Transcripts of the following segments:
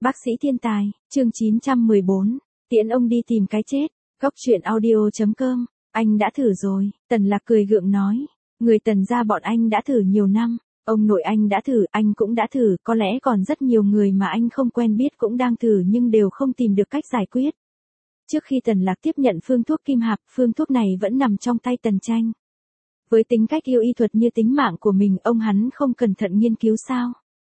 Bác sĩ thiên tài, chương 914, tiễn ông đi tìm cái chết, góc truyện audio.com, anh đã thử rồi, Tần Lạc cười gượng nói, người Tần gia bọn anh đã thử nhiều năm, ông nội anh đã thử, anh cũng đã thử, có lẽ còn rất nhiều người mà anh không quen biết cũng đang thử nhưng đều không tìm được cách giải quyết. Trước khi Tần Lạc tiếp nhận phương thuốc kim hạp, phương thuốc này vẫn nằm trong tay Tần Tranh. Với tính cách yêu y thuật như tính mạng của mình, ông hắn không cẩn thận nghiên cứu sao?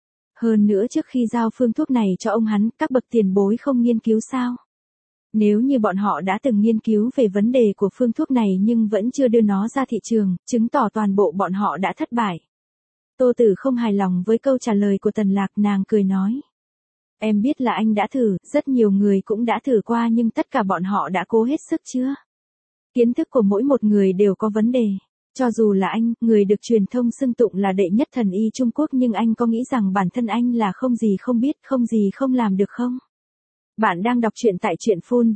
Hơn nữa trước khi giao phương thuốc này cho ông hắn, các bậc tiền bối không nghiên cứu sao? Nếu như bọn họ đã từng nghiên cứu về vấn đề của phương thuốc này nhưng vẫn chưa đưa nó ra thị trường, chứng tỏ toàn bộ bọn họ đã thất bại. Tô Tử không hài lòng với câu trả lời của Tần Lạc, nàng cười nói. Em biết là anh đã thử, rất nhiều người cũng đã thử qua nhưng tất cả bọn họ đã cố hết sức chưa? Kiến thức của mỗi một người đều có vấn đề. Cho dù là anh, người được truyền thông xưng tụng là đệ nhất thần y Trung Quốc nhưng anh có nghĩ rằng bản thân anh là không gì không biết, không gì không làm được không? Bạn đang đọc truyện tại truyện phun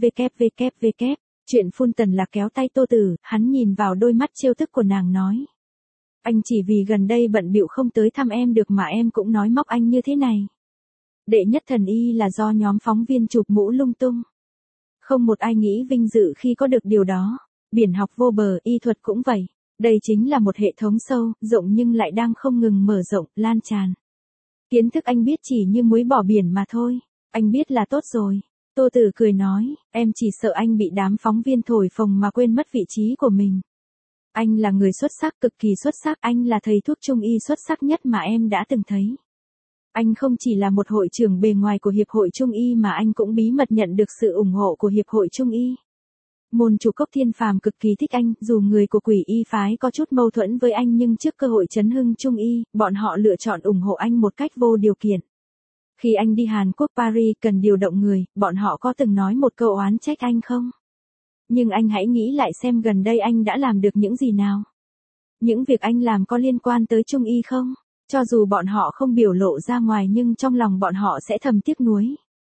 www. Truyện phun. Tần Lạc kéo tay Tô Tử, hắn nhìn vào đôi mắt trêu tức của nàng nói. Anh chỉ vì gần đây bận bịu không tới thăm em được mà em cũng nói móc anh như thế này. Đệ nhất thần y là do nhóm phóng viên chụp mũ lung tung. Không một ai nghĩ vinh dự khi có được điều đó. Biển học vô bờ, y thuật cũng vậy. Đây chính là một hệ thống sâu, rộng nhưng lại đang không ngừng mở rộng, lan tràn. Kiến thức anh biết chỉ như muối bỏ biển mà thôi. Anh biết là tốt rồi. Tô Tử cười nói, em chỉ sợ anh bị đám phóng viên thổi phồng mà quên mất vị trí của mình. Anh là người xuất sắc, cực kỳ xuất sắc, anh là thầy thuốc Trung y xuất sắc nhất mà em đã từng thấy. Anh không chỉ là một hội trưởng bề ngoài của Hiệp hội Trung y mà anh cũng bí mật nhận được sự ủng hộ của Hiệp hội Trung y. Môn chủ Cốc Thiên Phàm cực kỳ thích anh, dù người của Quỷ Y phái có chút mâu thuẫn với anh nhưng trước cơ hội chấn hưng Trung y, bọn họ lựa chọn ủng hộ anh một cách vô điều kiện. Khi anh đi Hàn Quốc Paris cần điều động người, bọn họ có từng nói một câu oán trách anh không? Nhưng anh hãy nghĩ lại xem gần đây anh đã làm được những gì nào? Những việc anh làm có liên quan tới Trung y không? Cho dù bọn họ không biểu lộ ra ngoài nhưng trong lòng bọn họ sẽ thầm tiếc nuối.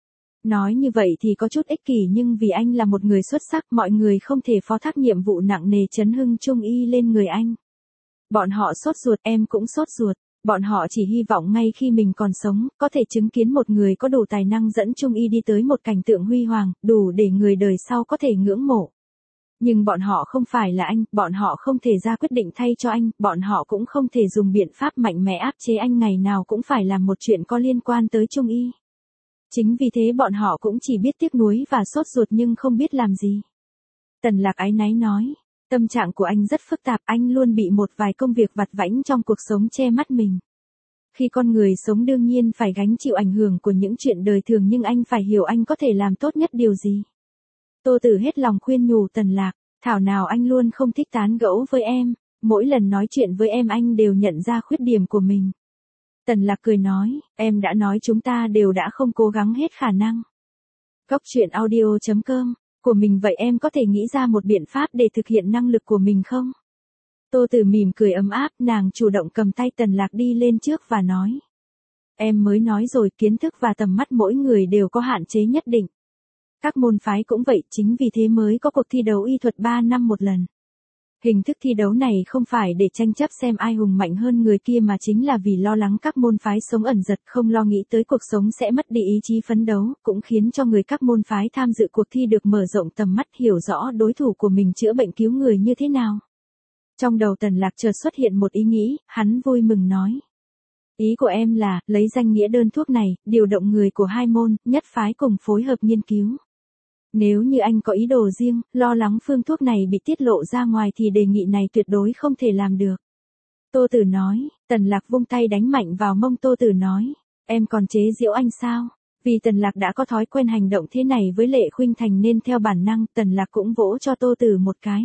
Nói như vậy thì có chút ích kỷ nhưng vì anh là một người xuất sắc, mọi người không thể phó thác nhiệm vụ nặng nề chấn hưng Trung y lên người anh. Bọn họ sốt ruột, em cũng sốt ruột. Bọn họ chỉ hy vọng ngay khi mình còn sống, có thể chứng kiến một người có đủ tài năng dẫn Trung y đi tới một cảnh tượng huy hoàng, đủ để người đời sau có thể ngưỡng mộ. Nhưng bọn họ không phải là anh, bọn họ không thể ra quyết định thay cho anh, bọn họ cũng không thể dùng biện pháp mạnh mẽ áp chế anh ngày nào cũng phải làm một chuyện có liên quan tới Trung y. Chính vì thế bọn họ cũng chỉ biết tiếc nuối và sốt ruột nhưng không biết làm gì. Tần Lạc áy náy nói, tâm trạng của anh rất phức tạp, anh luôn bị một vài công việc vặt vãnh trong cuộc sống che mắt mình. Khi con người sống đương nhiên phải gánh chịu ảnh hưởng của những chuyện đời thường nhưng anh phải hiểu anh có thể làm tốt nhất điều gì. Tô Tử hết lòng khuyên nhủ Tần Lạc, thảo nào anh luôn không thích tán gẫu với em, mỗi lần nói chuyện với em anh đều nhận ra khuyết điểm của mình. Tần Lạc cười nói, em đã nói chúng ta đều đã không cố gắng hết khả năng. Góc truyện audio.com, của mình vậy em có thể nghĩ ra một biện pháp để thực hiện năng lực của mình không? Tô Tử mỉm cười ấm áp, nàng chủ động cầm tay Tần Lạc đi lên trước và nói. Em mới nói rồi, kiến thức và tầm mắt mỗi người đều có hạn chế nhất định. Các môn phái cũng vậy, chính vì thế mới có cuộc thi đấu y thuật 3 năm một lần. Hình thức thi đấu này không phải để tranh chấp xem ai hùng mạnh hơn người kia mà chính là vì lo lắng các môn phái sống ẩn giật không lo nghĩ tới cuộc sống sẽ mất đi ý chí phấn đấu, cũng khiến cho người các môn phái tham dự cuộc thi được mở rộng tầm mắt hiểu rõ đối thủ của mình chữa bệnh cứu người như thế nào. Trong đầu Tần Lạc chợt xuất hiện một ý nghĩ, hắn vui mừng nói. Ý của em là, lấy danh nghĩa đơn thuốc này, điều động người của hai môn, nhất phái cùng phối hợp nghiên cứu. Nếu như anh có ý đồ riêng, lo lắng phương thuốc này bị tiết lộ ra ngoài thì đề nghị này tuyệt đối không thể làm được. Tô Tử nói, Tần Lạc vung tay đánh mạnh vào mông Tô Tử nói, em còn chế giễu anh sao? Vì Tần Lạc đã có thói quen hành động thế này với Lệ Khuynh Thành nên theo bản năng Tần Lạc cũng vỗ cho Tô Tử một cái.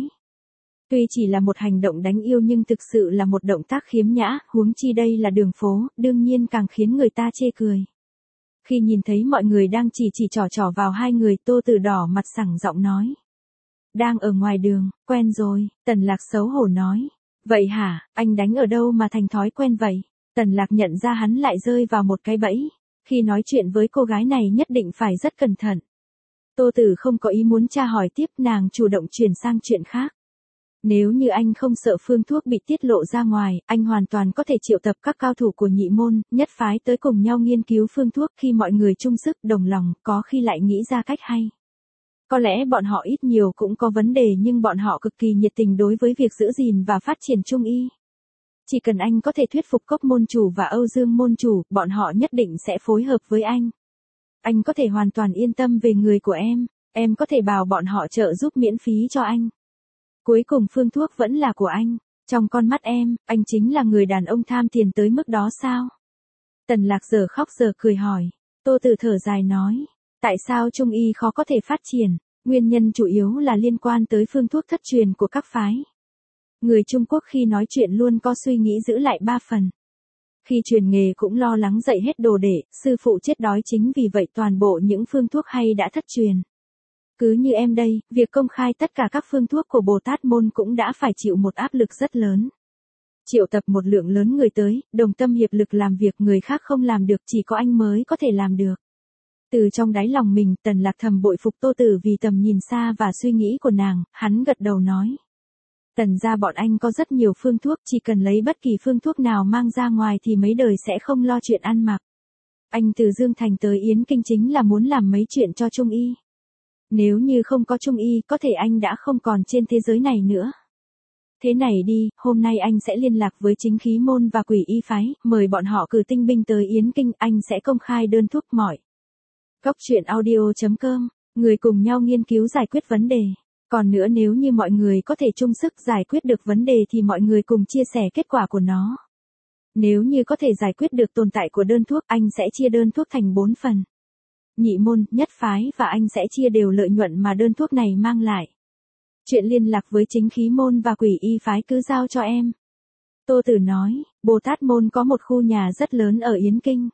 Tuy chỉ là một hành động đánh yêu nhưng thực sự là một động tác khiếm nhã, huống chi đây là đường phố, đương nhiên càng khiến người ta chê cười. Khi nhìn thấy mọi người đang chỉ trỏ vào hai người, Tô Tử đỏ mặt sẳng giọng nói. Đang ở ngoài đường, quen rồi, Tần Lạc xấu hổ nói. Vậy hả, anh đánh ở đâu mà thành thói quen vậy? Tần Lạc nhận ra hắn lại rơi vào một cái bẫy. Khi nói chuyện với cô gái này nhất định phải rất cẩn thận. Tô Tử không có ý muốn tra hỏi tiếp, nàng chủ động chuyển sang chuyện khác. Nếu như anh không sợ phương thuốc bị tiết lộ ra ngoài, anh hoàn toàn có thể triệu tập các cao thủ của nhị môn, nhất phái tới cùng nhau nghiên cứu phương thuốc. Khi mọi người chung sức đồng lòng, có khi lại nghĩ ra cách hay. Có lẽ bọn họ ít nhiều cũng có vấn đề, nhưng bọn họ cực kỳ nhiệt tình đối với việc giữ gìn và phát triển Trung y. Chỉ cần anh có thể thuyết phục Cốc môn chủ và Âu Dương môn chủ, bọn họ nhất định sẽ phối hợp với anh. Anh có thể hoàn toàn yên tâm về người của em có thể bảo bọn họ trợ giúp miễn phí cho anh. Cuối cùng phương thuốc vẫn là của anh. Trong con mắt em, anh chính là người đàn ông tham tiền tới mức đó sao? Tần Lạc giờ khóc giờ cười hỏi. Tô Tử thở dài nói. Tại sao Trung y khó có thể phát triển? Nguyên nhân chủ yếu là liên quan tới phương thuốc thất truyền của các phái. Người Trung Quốc khi nói chuyện luôn có suy nghĩ giữ lại 3 phần. Khi truyền nghề cũng lo lắng dạy hết đồ đệ, sư phụ chết đói, chính vì vậy toàn bộ những phương thuốc hay đã thất truyền. Cứ như em đây, việc công khai tất cả các phương thuốc của Bồ Tát môn cũng đã phải chịu một áp lực rất lớn. Triệu tập một lượng lớn người tới, đồng tâm hiệp lực làm việc người khác không làm được, chỉ có anh mới có thể làm được. Từ trong đáy lòng mình, Tần Lạc thầm bội phục Tô Tử vì tầm nhìn xa và suy nghĩ của nàng, hắn gật đầu nói. Tần gia bọn anh có rất nhiều phương thuốc, chỉ cần lấy bất kỳ phương thuốc nào mang ra ngoài thì mấy đời sẽ không lo chuyện ăn mặc. Anh từ Dương Thành tới Yến Kinh chính là muốn làm mấy chuyện cho Trung y. Nếu như không có Trung y, có thể anh đã không còn trên thế giới này nữa. Thế này đi, hôm nay anh sẽ liên lạc với Chính Khí môn và Quỷ y phái, mời bọn họ cử tinh binh tới Yến Kinh, anh sẽ công khai đơn thuốc mọi. Cốc truyện audio.com, người cùng nhau nghiên cứu giải quyết vấn đề. Còn nữa, nếu như mọi người có thể chung sức giải quyết được vấn đề thì mọi người cùng chia sẻ kết quả của nó. Nếu như có thể giải quyết được tồn tại của đơn thuốc, anh sẽ chia đơn thuốc thành 4 phần. Nhị môn, nhất phái và anh sẽ chia đều lợi nhuận mà đơn thuốc này mang lại. Chuyện liên lạc với Chính Khí môn và Quỷ y phái cứ giao cho em. Tô Tử nói, Bồ Tát môn có một khu nhà rất lớn ở Yến Kinh.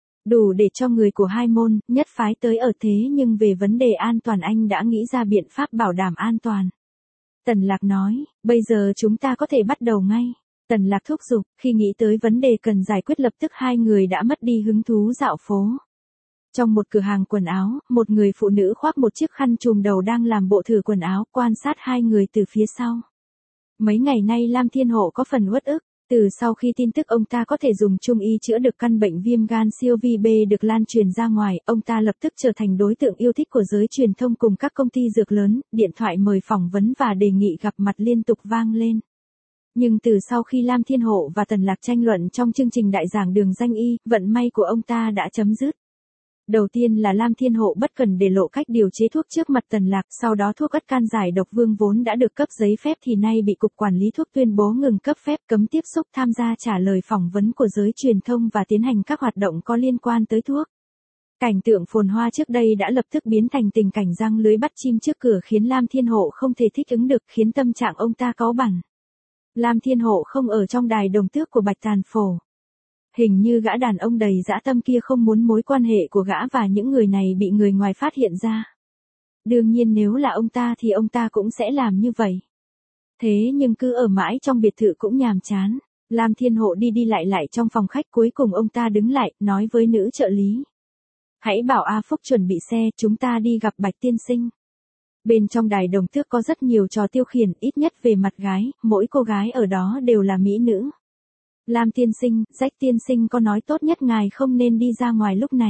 Đủ để cho người của hai môn, nhất phái tới ở, thế nhưng về vấn đề an toàn anh đã nghĩ ra biện pháp bảo đảm an toàn. Tần Lạc nói, bây giờ chúng ta có thể bắt đầu ngay. Tần Lạc thúc giục, khi nghĩ tới vấn đề cần giải quyết lập tức hai người đã mất đi hứng thú dạo phố. Trong một cửa hàng quần áo, một người phụ nữ khoác một chiếc khăn trùm đầu đang làm bộ thử quần áo, quan sát hai người từ phía sau. Mấy ngày nay Lam Thiên Hộ có phần uất ức. Từ sau khi tin tức ông ta có thể dùng Trung y chữa được căn bệnh viêm gan siêu vi B được lan truyền ra ngoài, ông ta lập tức trở thành đối tượng yêu thích của giới truyền thông cùng các công ty dược lớn, điện thoại mời phỏng vấn và đề nghị gặp mặt liên tục vang lên. Nhưng từ sau khi Lam Thiên Hộ và Tần Lạc tranh luận trong chương trình đại giảng đường danh y, vận may của ông ta đã chấm dứt. Đầu tiên là Lam Thiên Hộ bất cần để lộ cách điều chế thuốc trước mặt Tần Lạc, sau đó thuốc ất can giải độc vương vốn đã được cấp giấy phép thì nay bị Cục Quản lý Thuốc tuyên bố ngừng cấp phép, cấm tiếp xúc, tham gia trả lời phỏng vấn của giới truyền thông và tiến hành các hoạt động có liên quan tới thuốc. Cảnh tượng phồn hoa trước đây đã lập tức biến thành tình cảnh giăng lưới bắt chim trước cửa, khiến Lam Thiên Hộ không thể thích ứng được, khiến tâm trạng ông ta cáu bẳn. Lam Thiên Hộ không ở trong đài đồng tước của Bạch Tàn Phổ. Hình như gã đàn ông đầy dã tâm kia không muốn mối quan hệ của gã và những người này bị người ngoài phát hiện ra. Đương nhiên nếu là ông ta thì ông ta cũng sẽ làm như vậy. Thế nhưng cứ ở mãi trong biệt thự cũng nhàm chán. Lam Thiên Hộ đi đi lại lại trong phòng khách, cuối cùng ông ta đứng lại, nói với nữ trợ lý. Hãy bảo A Phúc chuẩn bị xe, chúng ta đi gặp Bạch tiên sinh. Bên trong đài đồng tước có rất nhiều trò tiêu khiển, ít nhất về mặt gái, mỗi cô gái ở đó đều là mỹ nữ. Lam tiên sinh, Rách tiên sinh có nói tốt nhất ngài không nên đi ra ngoài lúc này.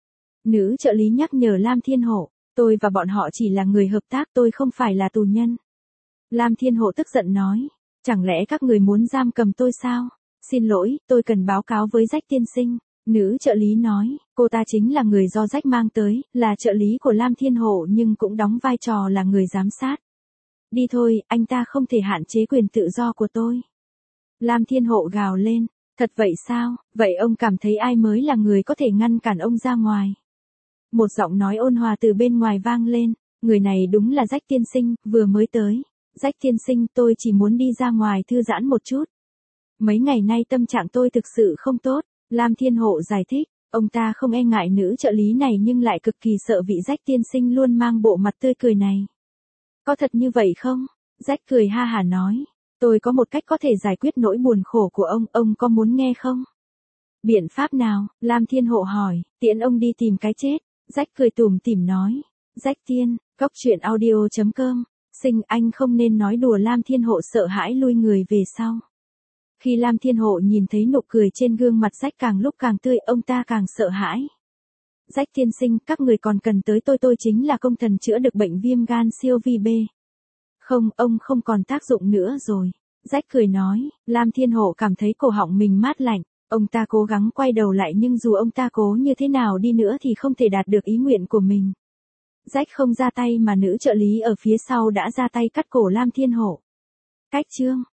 Nữ trợ lý nhắc nhở Lam Thiên Hộ, tôi và bọn họ chỉ là người hợp tác, tôi không phải là tù nhân. Lam Thiên Hộ tức giận nói, chẳng lẽ các người muốn giam cầm tôi sao? Xin lỗi, tôi cần báo cáo với Rách tiên sinh. Nữ trợ lý nói, cô ta chính là người do Rách mang tới, là trợ lý của Lam Thiên Hộ nhưng cũng đóng vai trò là người giám sát. Đi thôi, anh ta không thể hạn chế quyền tự do của tôi. Lam Thiên Hộ gào lên, thật vậy sao, vậy ông cảm thấy ai mới là người có thể ngăn cản ông ra ngoài? Một giọng nói ôn hòa từ bên ngoài vang lên, người này đúng là Rách tiên sinh, vừa mới tới. Rách tiên sinh, tôi chỉ muốn đi ra ngoài thư giãn một chút. Mấy ngày nay tâm trạng tôi thực sự không tốt. Lam Thiên Hộ giải thích, ông ta không e ngại nữ trợ lý này nhưng lại cực kỳ sợ vị Rách tiên sinh luôn mang bộ mặt tươi cười này. Có thật như vậy không? Rách cười ha hả nói, tôi có một cách có thể giải quyết nỗi buồn khổ của ông có muốn nghe không? Biện pháp nào? Lam Thiên Hộ hỏi, tiễn ông đi tìm cái chết. Rách cười tủm tỉm nói, Rách tiên, cốc truyện audio.com, Sinh, anh không nên nói đùa. Lam Thiên Hộ sợ hãi lui người về sau. Khi Lam Thiên Hộ nhìn thấy nụ cười trên gương mặt Rách càng lúc càng tươi, ông ta càng sợ hãi. Rách tiên sinh, các người còn cần tới tôi chính là công thần chữa được bệnh viêm gan siêu vi B. Không, ông không còn tác dụng nữa rồi. Rách cười nói. Lam Thiên Hộ cảm thấy cổ họng mình mát lạnh. Ông ta cố gắng quay đầu lại nhưng dù ông ta cố như thế nào đi nữa thì không thể đạt được ý nguyện của mình. Rách không ra tay mà nữ trợ lý ở phía sau đã ra tay cắt cổ Lam Thiên Hộ. Cách chương